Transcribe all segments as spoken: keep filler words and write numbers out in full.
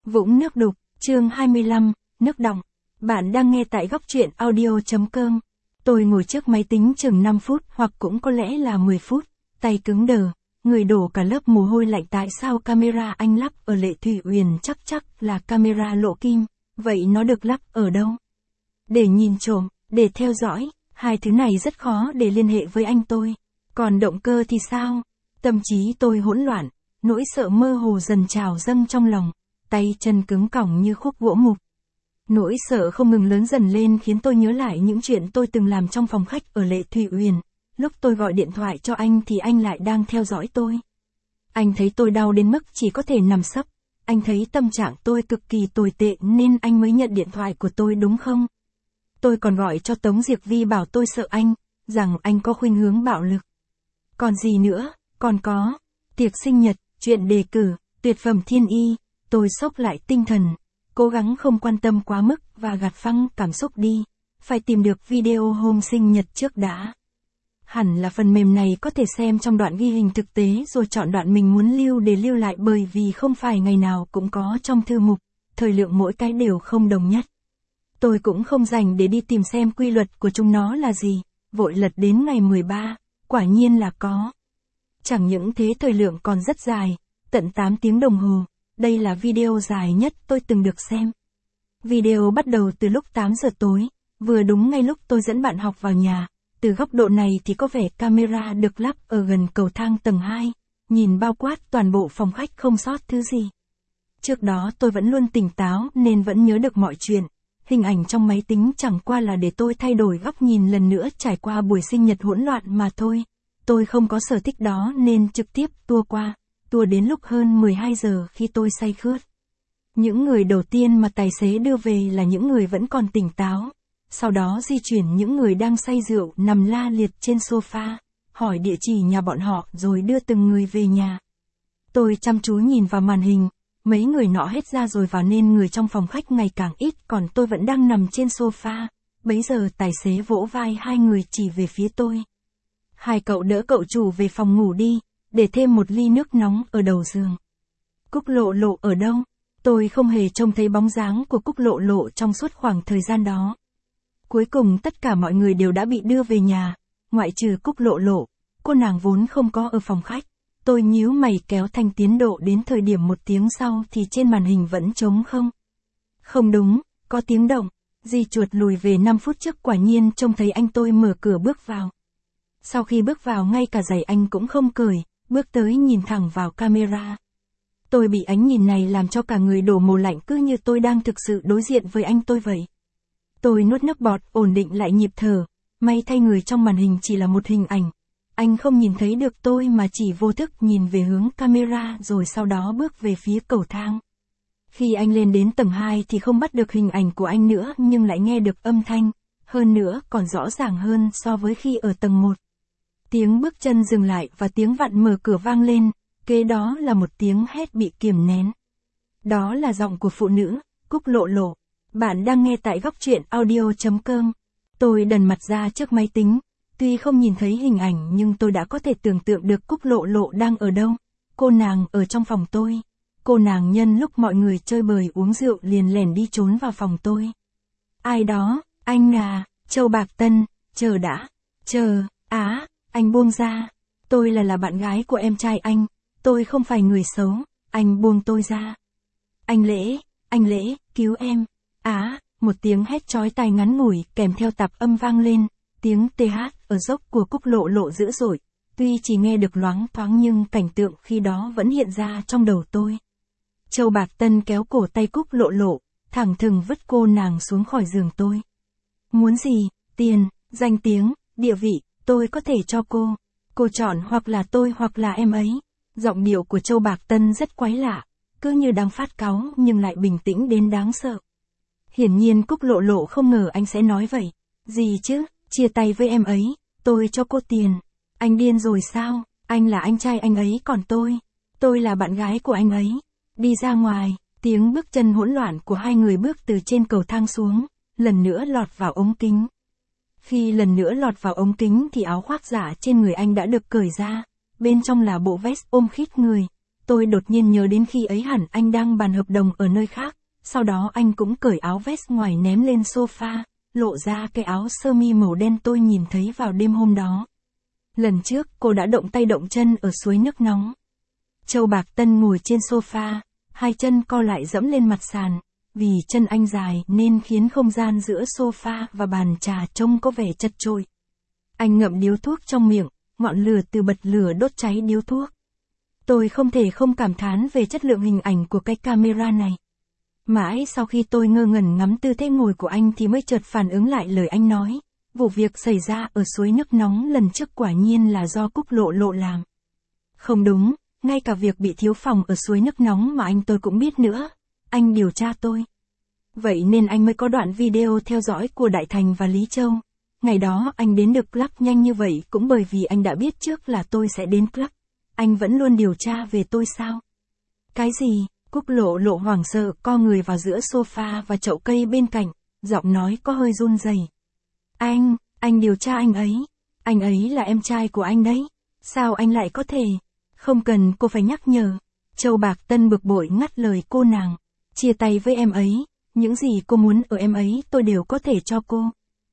Vũng nước đục, chương hai mươi lăm, nước đọng. Bạn đang nghe tại góc truyện audio.com. Tôi ngồi trước máy tính chừng năm phút hoặc cũng có lẽ là mười phút, tay cứng đờ, người đổ cả lớp mồ hôi lạnh. Tại sao camera anh lắp ở Lệ Thủy Uyển chắc chắc là camera lộ kim, vậy nó được lắp ở đâu? Để nhìn trộm, để theo dõi, hai thứ này rất khó để liên hệ với anh tôi. Còn động cơ thì sao? Tâm trí tôi hỗn loạn, nỗi sợ mơ hồ dần trào dâng trong lòng, tay chân cứng cỏng như khúc gỗ mục. Nỗi sợ không ngừng lớn dần lên khiến tôi nhớ lại những chuyện tôi từng làm trong phòng khách ở Lệ Thủy Uyển. Lúc tôi gọi điện thoại cho anh thì anh lại đang theo dõi tôi. Anh thấy tôi đau đến mức chỉ có thể nằm sấp. Anh thấy tâm trạng tôi cực kỳ tồi tệ nên anh mới nhận điện thoại của tôi đúng không? Tôi còn gọi cho Tống Diệc Vi bảo tôi sợ anh, rằng anh có khuynh hướng bạo lực. Còn gì nữa, còn có, tiệc sinh nhật, chuyện đề cử, tuyệt phẩm thiên y. Tôi xốc lại tinh thần, cố gắng không quan tâm quá mức và gạt phăng cảm xúc đi. Phải tìm được video hôm sinh nhật trước đã. Hẳn là phần mềm này có thể xem trong đoạn ghi hình thực tế rồi chọn đoạn mình muốn lưu để lưu lại, bởi vì không phải ngày nào cũng có trong thư mục, thời lượng mỗi cái đều không đồng nhất. Tôi cũng không dành để đi tìm xem quy luật của chúng nó là gì, vội lật đến ngày mười ba, quả nhiên là có. Chẳng những thế thời lượng còn rất dài, tận tám tiếng đồng hồ, đây là video dài nhất tôi từng được xem. Video bắt đầu từ lúc tám giờ tối, vừa đúng ngay lúc tôi dẫn bạn học vào nhà. Từ góc độ này thì có vẻ camera được lắp ở gần cầu thang tầng hai, nhìn bao quát toàn bộ phòng khách không sót thứ gì. Trước đó tôi vẫn luôn tỉnh táo nên vẫn nhớ được mọi chuyện. Hình ảnh trong máy tính chẳng qua là để tôi thay đổi góc nhìn lần nữa trải qua buổi sinh nhật hỗn loạn mà thôi. Tôi không có sở thích đó nên trực tiếp tua qua, tua đến lúc hơn mười hai giờ khi tôi say khướt. Những người đầu tiên mà tài xế đưa về là những người vẫn còn tỉnh táo. Sau đó di chuyển những người đang say rượu nằm la liệt trên sofa, hỏi địa chỉ nhà bọn họ rồi đưa từng người về nhà. Tôi chăm chú nhìn vào màn hình, mấy người nọ hết ra rồi vào nên người trong phòng khách ngày càng ít, còn tôi vẫn đang nằm trên sofa. Bấy giờ tài xế vỗ vai hai người chỉ về phía tôi. Hai cậu đỡ cậu chủ về phòng ngủ đi, để thêm một ly nước nóng ở đầu giường. Cúc Lộ Lộ ở đâu? Tôi không hề trông thấy bóng dáng của Cúc Lộ Lộ trong suốt khoảng thời gian đó. Cuối cùng tất cả mọi người đều đã bị đưa về nhà, ngoại trừ Cúc Lộ Lộ, cô nàng vốn không có ở phòng khách. Tôi nhíu mày kéo thanh tiến độ đến thời điểm một tiếng sau thì trên màn hình vẫn trống không. Không đúng, có tiếng động, di chuột lùi về năm phút trước, quả nhiên trông thấy anh tôi mở cửa bước vào. Sau khi bước vào ngay cả giày anh cũng không cởi, bước tới nhìn thẳng vào camera. Tôi bị ánh nhìn này làm cho cả người đổ mồ lạnh, cứ như tôi đang thực sự đối diện với anh tôi vậy. Tôi nuốt nước bọt, ổn định lại nhịp thở, may thay người trong màn hình chỉ là một hình ảnh. Anh không nhìn thấy được tôi mà chỉ vô thức nhìn về hướng camera rồi sau đó bước về phía cầu thang. Khi anh lên đến tầng hai thì không bắt được hình ảnh của anh nữa nhưng lại nghe được âm thanh, hơn nữa còn rõ ràng hơn so với khi ở tầng một. Tiếng bước chân dừng lại và tiếng vặn mở cửa vang lên, kế đó là một tiếng hét bị kiềm nén. Đó là giọng của phụ nữ, Cúc Lộ Lộ. Bạn đang nghe tại góc truyện audio.com. Tôi đần mặt ra trước máy tính, tuy không nhìn thấy hình ảnh nhưng tôi đã có thể tưởng tượng được Cúc Lộ Lộ đang ở đâu. Cô nàng ở trong phòng tôi. Cô nàng nhân lúc mọi người chơi bời uống rượu liền lẻn đi trốn vào phòng tôi. Ai đó, anh à, Châu Bạc Tân, chờ đã, chờ, á, anh buông ra. Tôi là là bạn gái của em trai anh, tôi không phải người xấu, anh buông tôi ra. Anh Lễ, anh Lễ, cứu em. Á, à, một tiếng hét chói tai ngắn ngủi kèm theo tạp âm vang lên, tiếng tê hát ở dốc của Cúc Lộ Lộ dữ dội, tuy chỉ nghe được loáng thoáng nhưng cảnh tượng khi đó vẫn hiện ra trong đầu tôi. Châu Bạc Tân kéo cổ tay Cúc Lộ Lộ, thẳng thừng vứt cô nàng xuống khỏi giường tôi. Muốn gì, tiền, danh tiếng, địa vị, tôi có thể cho cô. Cô chọn hoặc là tôi hoặc là em ấy. Giọng điệu của Châu Bạc Tân rất quái lạ, cứ như đang phát cáu nhưng lại bình tĩnh đến đáng sợ. Hiển nhiên Cúc Lộ Lộ không ngờ anh sẽ nói vậy. Gì chứ, chia tay với em ấy, tôi cho cô tiền. Anh điên rồi sao, anh là anh trai anh ấy còn tôi, tôi là bạn gái của anh ấy. Đi ra ngoài, tiếng bước chân hỗn loạn của hai người bước từ trên cầu thang xuống, lần nữa lọt vào ống kính. Khi lần nữa lọt vào ống kính thì áo khoác giả trên người anh đã được cởi ra, bên trong là bộ vest ôm khít người. Tôi đột nhiên nhớ đến khi ấy hẳn anh đang bàn hợp đồng ở nơi khác, sau đó anh cũng cởi áo vest ngoài ném lên sofa, lộ ra cái áo sơ mi màu đen tôi nhìn thấy vào đêm hôm đó. Lần trước cô đã động tay động chân ở suối nước nóng. Châu Bạc Tân ngồi trên sofa, hai chân co lại dẫm lên mặt sàn, vì chân anh dài nên khiến không gian giữa sofa và bàn trà trông có vẻ chật chội. Anh ngậm điếu thuốc trong miệng, ngọn lửa từ bật lửa đốt cháy điếu thuốc. Tôi không thể không cảm thán về chất lượng hình ảnh của cái camera này. Mãi sau khi tôi ngơ ngẩn ngắm tư thế ngồi của anh thì mới chợt phản ứng lại lời anh nói. Vụ việc xảy ra ở suối nước nóng lần trước quả nhiên là do Cúc Lộ Lộ làm. Không đúng, ngay cả việc bị thiếu phòng ở suối nước nóng mà anh tôi cũng biết nữa. Anh điều tra tôi. Vậy nên anh mới có đoạn video theo dõi của Đại Thành và Lý Châu. Ngày đó anh đến được club nhanh như vậy cũng bởi vì anh đã biết trước là tôi sẽ đến club. Anh vẫn luôn điều tra về tôi sao? Cái gì? Cúc Lộ Lộ hoảng sợ co người vào giữa sofa và chậu cây bên cạnh, giọng nói có hơi run rẩy. Anh, anh điều tra anh ấy. Anh ấy là em trai của anh đấy. Sao anh lại có thể? Không cần cô phải nhắc nhở. Châu Bạc Tân bực bội ngắt lời cô nàng. Chia tay với em ấy, những gì cô muốn ở em ấy tôi đều có thể cho cô.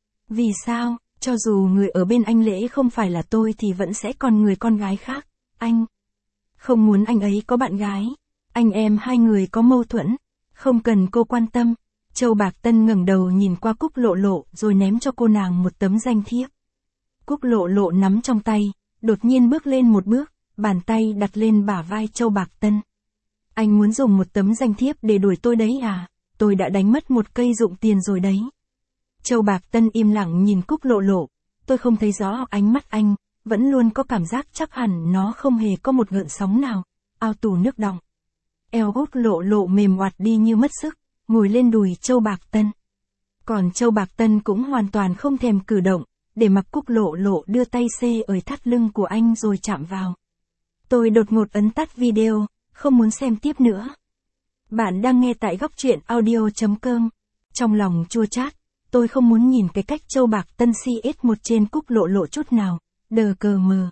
Vì sao, cho dù người ở bên anh Lễ không phải là tôi thì vẫn sẽ còn người con gái khác. Anh không muốn anh ấy có bạn gái. Anh em hai người có mâu thuẫn. Không cần cô quan tâm. Châu Bạc Tân ngẩng đầu nhìn qua Cúc Lộ Lộ rồi ném cho cô nàng một tấm danh thiếp. Cúc Lộ Lộ nắm trong tay, đột nhiên bước lên một bước, bàn tay đặt lên bả vai Châu Bạc Tân. Anh muốn dùng một tấm danh thiếp để đuổi tôi đấy à? Tôi đã đánh mất một cây dụng tiền rồi đấy. Châu Bạc Tân im lặng nhìn Cúc Lộ Lộ. Tôi không thấy rõ ánh mắt anh, vẫn luôn có cảm giác chắc hẳn nó không hề có một gợn sóng nào. Ao tù nước đọng. Eo Cúc Lộ Lộ mềm oặt đi như mất sức, ngồi lên đùi Châu Bạc Tân. Còn Châu Bạc Tân cũng hoàn toàn không thèm cử động, để mặc Cúc Lộ Lộ đưa tay xê ở thắt lưng của anh rồi chạm vào. Tôi đột ngột ấn tắt video, không muốn xem tiếp nữa. Bạn đang nghe tại góc truyện audio chấm com. Trong lòng chua chát, tôi không muốn nhìn cái cách Châu Bạc Tân xê ét một trên Cúc Lộ Lộ chút nào, đờ cờ mờ.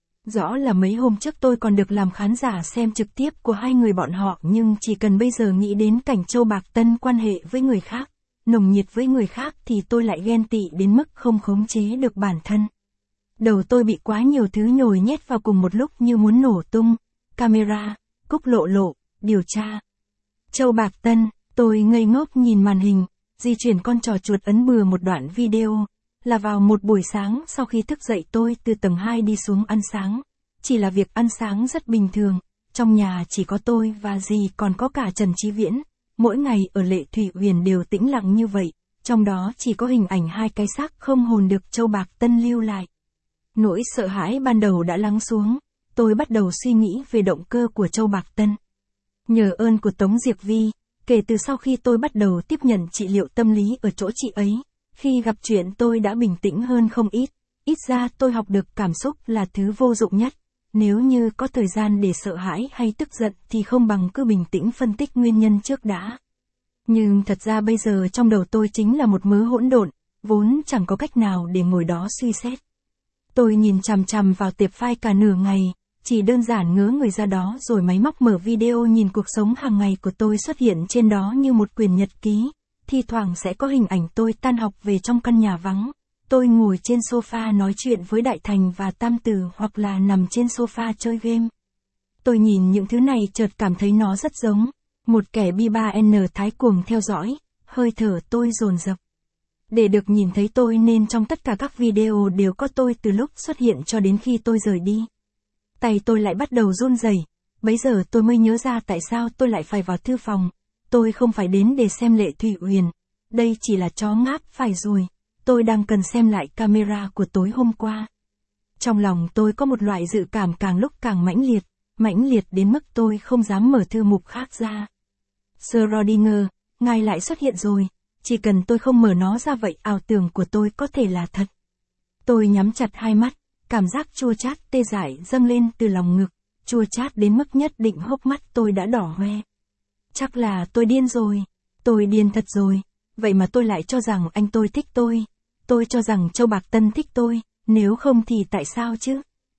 Rõ là mấy hôm trước tôi còn được làm khán giả xem trực tiếp của hai người bọn họ nhưng chỉ cần bây giờ nghĩ đến cảnh Châu Bạc Tân quan hệ với người khác, nồng nhiệt với người khác thì tôi lại ghen tị đến mức không khống chế được bản thân. Đầu tôi bị quá nhiều thứ nhồi nhét vào cùng một lúc như muốn nổ tung. Camera, Cúc Lộ Lộ, điều tra. Châu Bạc Tân, tôi ngây ngốc nhìn màn hình, di chuyển con trò chuột ấn bừa một đoạn video. Là vào một buổi sáng sau khi thức dậy tôi từ tầng hai đi xuống ăn sáng. Chỉ là việc ăn sáng rất bình thường, trong nhà chỉ có tôi và dì còn có cả Trần Chí Viễn. Mỗi ngày ở Lệ Thủy Uyển đều tĩnh lặng như vậy, trong đó chỉ có hình ảnh hai cái xác không hồn được Châu Bạc Tân lưu lại. Nỗi sợ hãi ban đầu đã lắng xuống, tôi bắt đầu suy nghĩ về động cơ của Châu Bạc Tân. Nhờ ơn của Tống Diệc Vi, kể từ sau khi tôi bắt đầu tiếp nhận trị liệu tâm lý ở chỗ chị ấy, khi gặp chuyện tôi đã bình tĩnh hơn không ít, ít ra tôi học được cảm xúc là thứ vô dụng nhất. Nếu như có thời gian để sợ hãi hay tức giận thì không bằng cứ bình tĩnh phân tích nguyên nhân trước đã. Nhưng thật ra bây giờ trong đầu tôi chính là một mớ hỗn độn, vốn chẳng có cách nào để ngồi đó suy xét. Tôi nhìn chằm chằm vào tệp file cả nửa ngày, chỉ đơn giản ngớ người ra đó rồi máy móc mở video nhìn cuộc sống hàng ngày của tôi xuất hiện trên đó như một quyển nhật ký. Thi thoảng sẽ có hình ảnh tôi tan học về trong căn nhà vắng. Tôi ngồi trên sofa nói chuyện với Đại Thành và Tam Tử hoặc là nằm trên sofa chơi game. Tôi nhìn những thứ này chợt cảm thấy nó rất giống một kẻ bi ba en thái cuồng theo dõi, hơi thở tôi dồn dập. Để được nhìn thấy tôi nên trong tất cả các video đều có tôi từ lúc xuất hiện cho đến khi tôi rời đi. Tay tôi lại bắt đầu run rẩy. Bấy giờ tôi mới nhớ ra tại sao tôi lại phải vào thư phòng. Tôi không phải đến để xem Lệ Thủy Uyển. Đây chỉ là chó ngáp phải rồi. Tôi đang cần xem lại camera của tối hôm qua. Trong lòng tôi có một loại dự cảm càng lúc càng mãnh liệt, mãnh liệt đến mức tôi không dám mở thư mục khác ra. Schrödinger, ngài lại xuất hiện rồi. Chỉ cần tôi không mở nó ra vậy ảo tưởng của tôi có thể là thật. Tôi nhắm chặt hai mắt, cảm giác chua chát tê dại dâng lên từ lòng ngực, chua chát đến mức nhất định hốc mắt tôi đã đỏ hoe. Chắc là tôi điên rồi, tôi điên thật rồi, vậy mà tôi lại cho rằng anh tôi thích tôi. Tôi cho rằng Châu Bạc Tân thích tôi, nếu không thì tại sao chứ?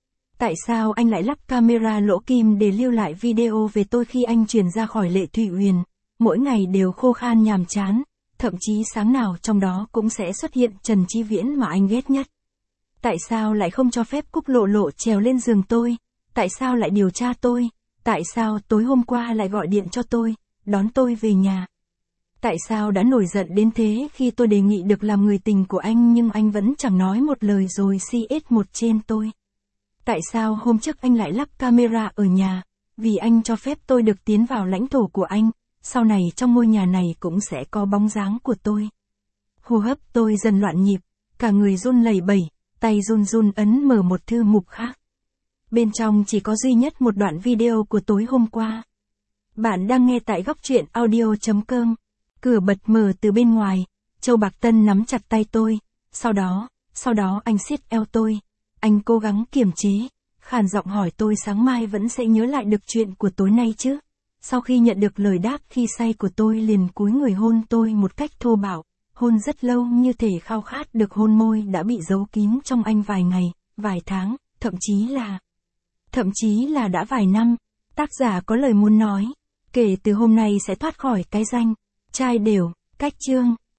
Tại sao anh lại lắp camera lỗ kim để lưu lại video về tôi khi anh chuyển ra khỏi Lệ Thủy Uyển? Mỗi ngày đều khô khan nhàm chán, thậm chí sáng nào trong đó cũng sẽ xuất hiện Trần Chi Viễn mà anh ghét nhất. Tại sao lại không cho phép Cúc Lộ Lộ trèo lên giường tôi? Tại sao lại điều tra tôi? Tại sao tối hôm qua lại gọi điện cho tôi, đón tôi về nhà? Tại sao đã nổi giận đến thế khi tôi đề nghị được làm người tình của anh nhưng anh vẫn chẳng nói một lời rồi xê ét một trên tôi? Tại sao hôm trước anh lại lắp camera ở nhà? Vì anh cho phép tôi được tiến vào lãnh thổ của anh, sau này trong ngôi nhà này cũng sẽ có bóng dáng của tôi. Hô hấp tôi dần loạn nhịp, cả người run lẩy bẩy, tay run run ấn mở một thư mục khác. Bên trong chỉ có duy nhất một đoạn video của tối hôm qua. Bạn đang nghe tại góc truyện audio chấm com. Cửa bật mở từ bên ngoài, Châu Bạc Tân nắm chặt tay tôi, sau đó, sau đó anh siết eo tôi. Anh cố gắng kiềm chế, khàn giọng hỏi tôi sáng mai vẫn sẽ nhớ lại được chuyện của tối nay chứ. Sau khi nhận được lời đáp khi say của tôi liền cúi người hôn tôi một cách thô bạo, hôn rất lâu như thể khao khát được hôn môi đã bị giấu kín trong anh vài ngày, vài tháng, thậm chí là... Thậm chí là đã vài năm. Tác giả có lời muốn nói, kể từ hôm nay sẽ thoát khỏi cái danh trai đều, cách chương.